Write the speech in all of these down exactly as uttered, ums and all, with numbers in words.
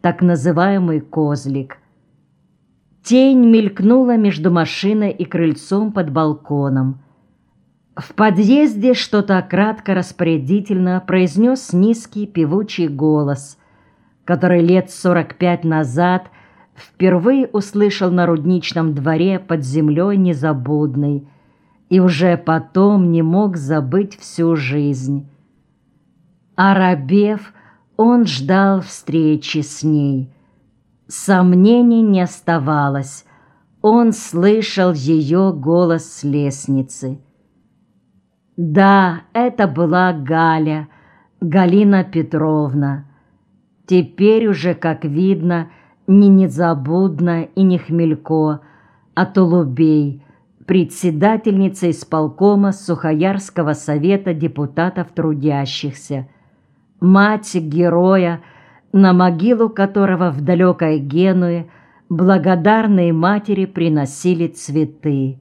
так называемый козлик. Тень мелькнула между машиной и крыльцом под балконом. В подъезде что-то кратко распорядительно произнес низкий певучий голос, который лет сорок пять назад впервые услышал на рудничном дворе под землей Незабудной и уже потом не мог забыть всю жизнь. Оробев, он ждал встречи с ней. Сомнений не оставалось. Он слышал ее голос с лестницы. Да, это была Галя, Галина Петровна. Теперь уже, как видно, не Незабудна и не Хмелько, а Толубей, председательница исполкома Сухоярского совета депутатов трудящихся, мать героя, на могилу которого в далекой Генуе благодарные матери приносили цветы.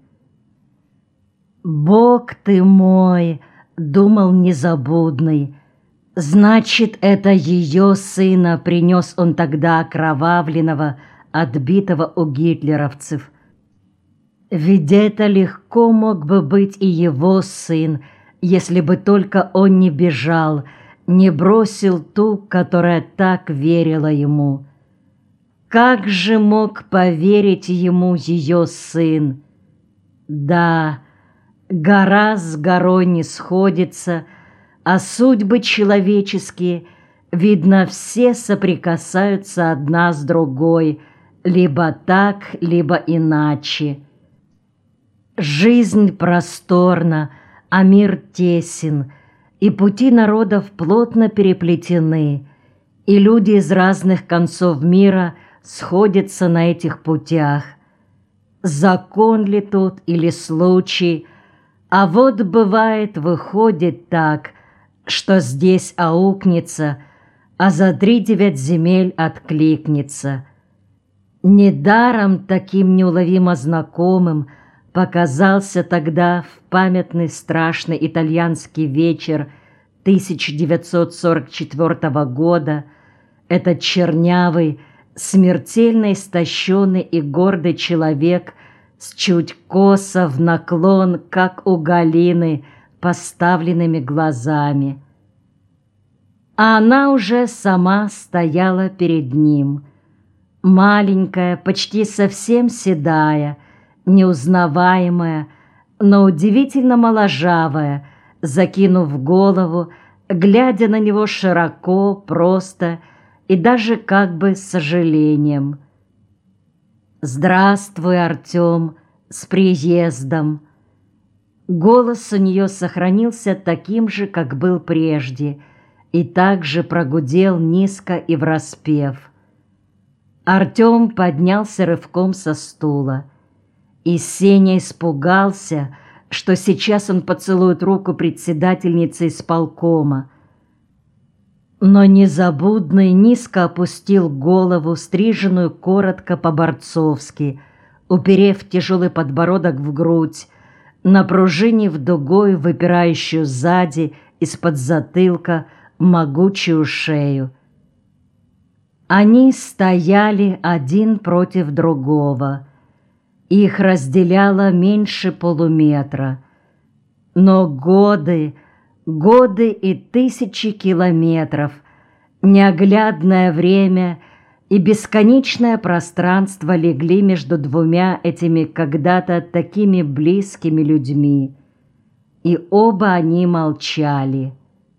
«Бог ты мой!» — думал Незабудный. «Значит, это ее сына принес он тогда окровавленного, отбитого у гитлеровцев. Ведь это легко мог бы быть и его сын, если бы только он не бежал, не бросил ту, которая так верила ему. Как же мог поверить ему ее сын? Да, гора с горой не сходится, а судьбы человеческие, видно, все соприкасаются одна с другой, либо так, либо иначе. Жизнь просторна, а мир тесен, и пути народов плотно переплетены, и люди из разных концов мира сходятся на этих путях. Закон ли тут или случай? А вот бывает, выходит так, что здесь аукнется, а за три девять земель откликнется. Недаром таким неуловимо знакомым показался тогда в памятный страшный итальянский вечер тысяча девятьсот сорок четвёртого года этот чернявый, смертельно истощенный и гордый человек с чуть косо в наклон, как у Галины, поставленными глазами. А она уже сама стояла перед ним, маленькая, почти совсем седая, неузнаваемая, но удивительно моложавая, закинув голову, глядя на него широко, просто и даже как бы с сожалением. «Здравствуй, Артем, с приездом!» Голос у нее сохранился таким же, как был прежде, и также прогудел низко и враспев. Артем поднялся рывком со стула, и Сеня испугался, что сейчас он поцелует руку председательницы исполкома. Но Незабудный низко опустил голову, стриженную коротко по-борцовски, уперев тяжелый подбородок в грудь, напружинив дугой выпирающую сзади из-под затылка могучую шею. Они стояли один против другого. Их разделяло меньше полуметра. Но годы, годы и тысячи километров, неоглядное время и бесконечное пространство легли между двумя этими когда-то такими близкими людьми, и оба они молчали.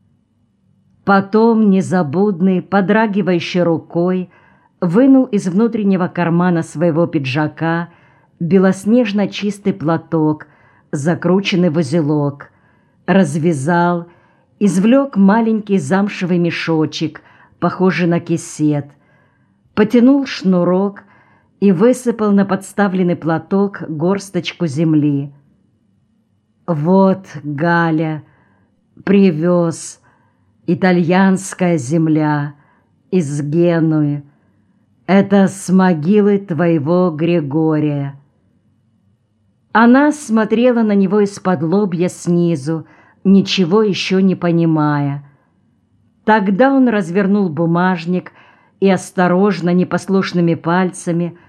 Потом Незабудный, подрагивающей рукой, вынул из внутреннего кармана своего пиджака белоснежно чистый платок, закрученный в узелок, развязал, извлек маленький замшевый мешочек, похожий на кисет, потянул шнурок и высыпал на подставленный платок горсточку земли. «Вот, Галя, привез, итальянская земля из Генуи. Это с могилы твоего Григория». Она смотрела на него из-под лобья снизу, ничего еще не понимая. Тогда он развернул бумажник и осторожно непослушными пальцами